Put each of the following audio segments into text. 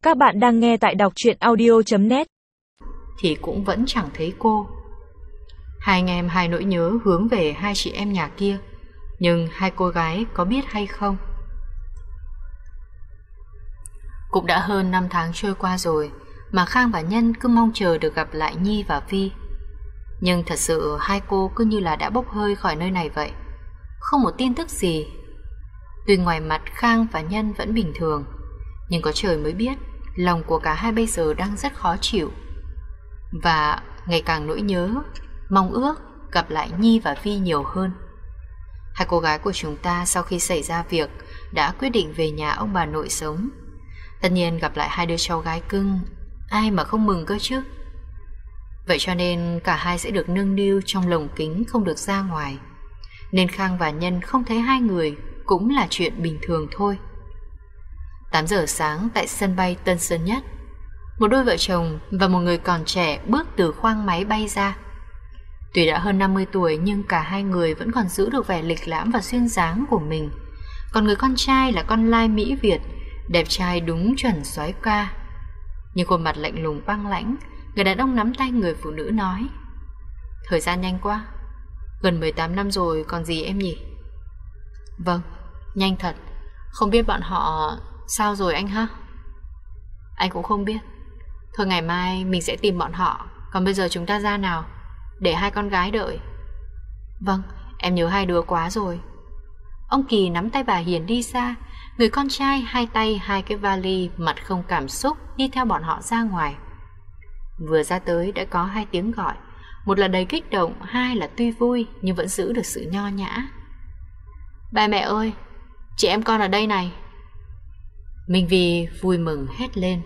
Các bạn đang nghe tại đọc truyện audio.net. Thì cũng vẫn chẳng thấy cô. Hai anh em hai nỗi nhớ hướng về hai chị em nhà kia, nhưng hai cô gái có biết hay không? Cũng đã hơn 5 tháng trôi qua rồi mà Khang và Nhân cứ mong chờ được gặp lại Nhi và Vi. Nhưng thật sự hai cô cứ như là đã bốc hơi khỏi nơi này vậy, không một tin tức gì. Tuy ngoài mặt Khang và Nhân vẫn bình thường, nhưng có trời mới biết lòng của cả hai bây giờ đang rất khó chịu, và ngày càng nỗi nhớ, mong ước gặp lại Nhi và Vi nhiều hơn. Hai cô gái của chúng ta sau khi xảy ra việc đã quyết định về nhà ông bà nội sống. Tất nhiên gặp lại hai đứa cháu gái cưng, ai mà không mừng cơ chứ. Vậy cho nên cả hai sẽ được nâng niu trong lồng kính, không được ra ngoài. Nên Khang và Nhân không thấy hai người cũng là chuyện bình thường thôi. 8 giờ sáng tại sân bay Tân Sơn Nhất, một đôi vợ chồng và một người còn trẻ bước từ khoang máy bay ra. Tuy đã hơn 50 tuổi nhưng cả hai người vẫn còn giữ được vẻ lịch lãm và duyên dáng của mình. Còn người con trai là con lai Mỹ Việt, đẹp trai đúng chuẩn soái ca. Nhưng khuôn mặt lạnh lùng băng lãnh, người đàn ông nắm tay người phụ nữ nói: "Thời gian nhanh quá, gần 18 năm rồi còn gì em nhỉ?" "Vâng, nhanh thật. Không biết bọn họ sao rồi anh ha?" "Anh cũng không biết. Thôi ngày mai mình sẽ tìm bọn họ. Còn bây giờ chúng ta ra nào, để hai con gái đợi." "Vâng, em nhớ hai đứa quá rồi." Ông Kỳ nắm tay bà Hiền đi xa. Người con trai hai tay hai cái vali, mặt không cảm xúc đi theo bọn họ ra ngoài. Vừa ra tới đã có hai tiếng gọi, một là đầy kích động, hai là tuy vui nhưng vẫn giữ được sự nho nhã. "Ba mẹ ơi, chị em con ở đây này." Minh Vi vui mừng hét lên: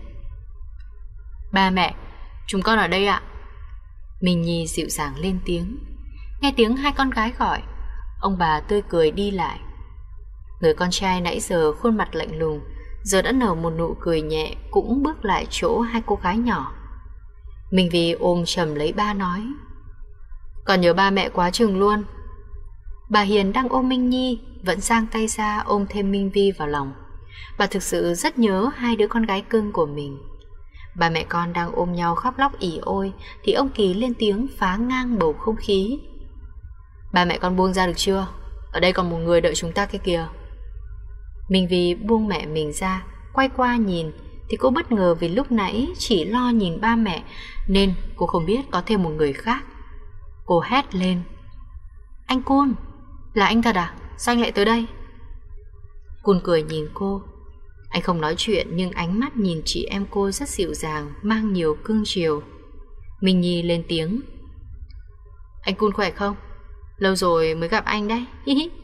"Ba mẹ, chúng con ở đây ạ." Minh Nhi dịu dàng lên tiếng. Nghe tiếng hai con gái gọi, ông bà tươi cười đi lại. Người con trai nãy giờ khuôn mặt lạnh lùng giờ đã nở một nụ cười nhẹ, cũng bước lại chỗ hai cô gái nhỏ. Minh Vi ôm chầm lấy ba nói: "Còn nhớ ba mẹ quá chừng luôn." Bà Hiền đang ôm Minh Nhi vẫn giang tay ra ôm thêm Minh Vi vào lòng. Bà thực sự rất nhớ hai đứa con gái cưng của mình. Ba mẹ con đang ôm nhau khóc lóc ỉ ôi thì ông Kỳ lên tiếng phá ngang bầu không khí: "Ba mẹ con buông ra được chưa? Ở đây còn một người đợi chúng ta kia kìa." Minh Vi buông mẹ mình ra, quay qua nhìn thì cô bất ngờ vì lúc nãy chỉ lo nhìn ba mẹ nên cô không biết có thêm một người khác. Cô hét lên: "Anh Cun, là anh thật à? Sao anh lại tới đây?" Cun cười nhìn cô. Anh không nói chuyện nhưng ánh mắt nhìn chị em cô rất dịu dàng, mang nhiều cưng chiều. Minh Nhi lên tiếng: "Anh Cun khỏe không? Lâu rồi mới gặp anh đấy."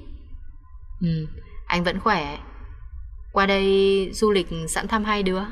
Anh vẫn khỏe. Qua đây du lịch sẵn thăm hai đứa."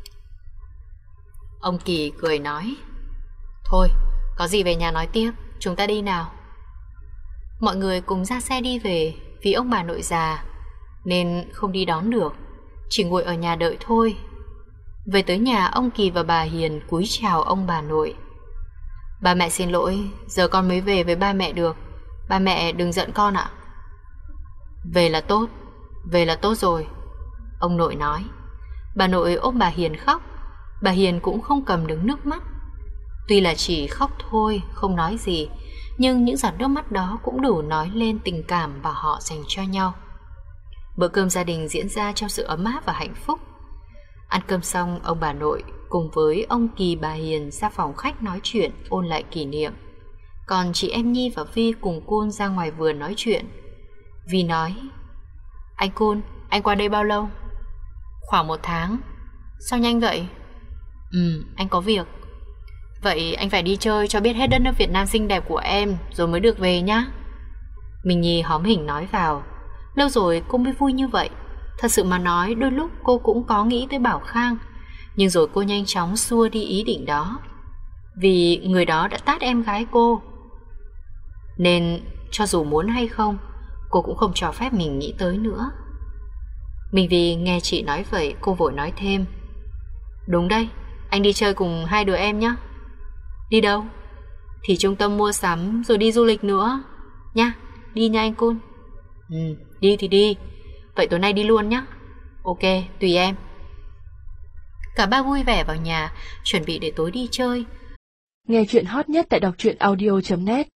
Ông Kỳ cười nói: "Thôi, có gì về nhà nói tiếp, chúng ta đi nào." Mọi người cùng ra xe đi về. Vì ông bà nội già nên không đi đón được, chỉ ngồi ở nhà đợi thôi. Về tới nhà, ông Kỳ và bà Hiền cúi chào ông bà nội. "Ba mẹ xin lỗi, giờ con mới về với ba mẹ được. Ba mẹ đừng giận con ạ." Về là tốt rồi," ông nội nói. Bà nội ôm bà Hiền khóc. Bà Hiền cũng không cầm được nước mắt. Tuy là chỉ khóc thôi, không nói gì, nhưng những giọt nước mắt đó cũng đủ nói lên tình cảm mà họ dành cho nhau. Bữa cơm gia đình diễn ra trong sự ấm áp và hạnh phúc. Ăn cơm xong, ông bà nội cùng với ông Kỳ bà Hiền ra phòng khách nói chuyện, ôn lại kỷ niệm. Còn chị em Nhi và Vi cùng Cun ra ngoài vườn nói chuyện. Vi nói: "Anh Cun, anh qua đây bao lâu?" "Khoảng 1 tháng. Sao nhanh vậy?" Anh có việc." "Vậy anh phải đi chơi cho biết hết đất nước Việt Nam xinh đẹp của em rồi mới được về nhá." Minh Nhi hóm hỉnh nói vào. Lâu rồi cô mới vui như vậy. Thật sự mà nói, đôi lúc cô cũng có nghĩ tới Bảo Khang, nhưng rồi cô nhanh chóng xua đi ý định đó. Vì người đó đã tát em gái cô, nên cho dù muốn hay không, cô cũng không cho phép mình nghĩ tới nữa. Minh Vi nghe chị nói vậy, cô vội nói thêm: "Đúng đây, anh đi chơi cùng hai đứa em nhé." "Đi đâu?" "Thì trung tâm mua sắm rồi đi du lịch nữa nha. Đi nha anh Cun." Đi thì đi. Vậy tối nay đi luôn nhé." "Ok, tùy em." Cả ba vui vẻ vào nhà, chuẩn bị để tối đi chơi. Nghe chuyện hot nhất tại đọc truyện audio.net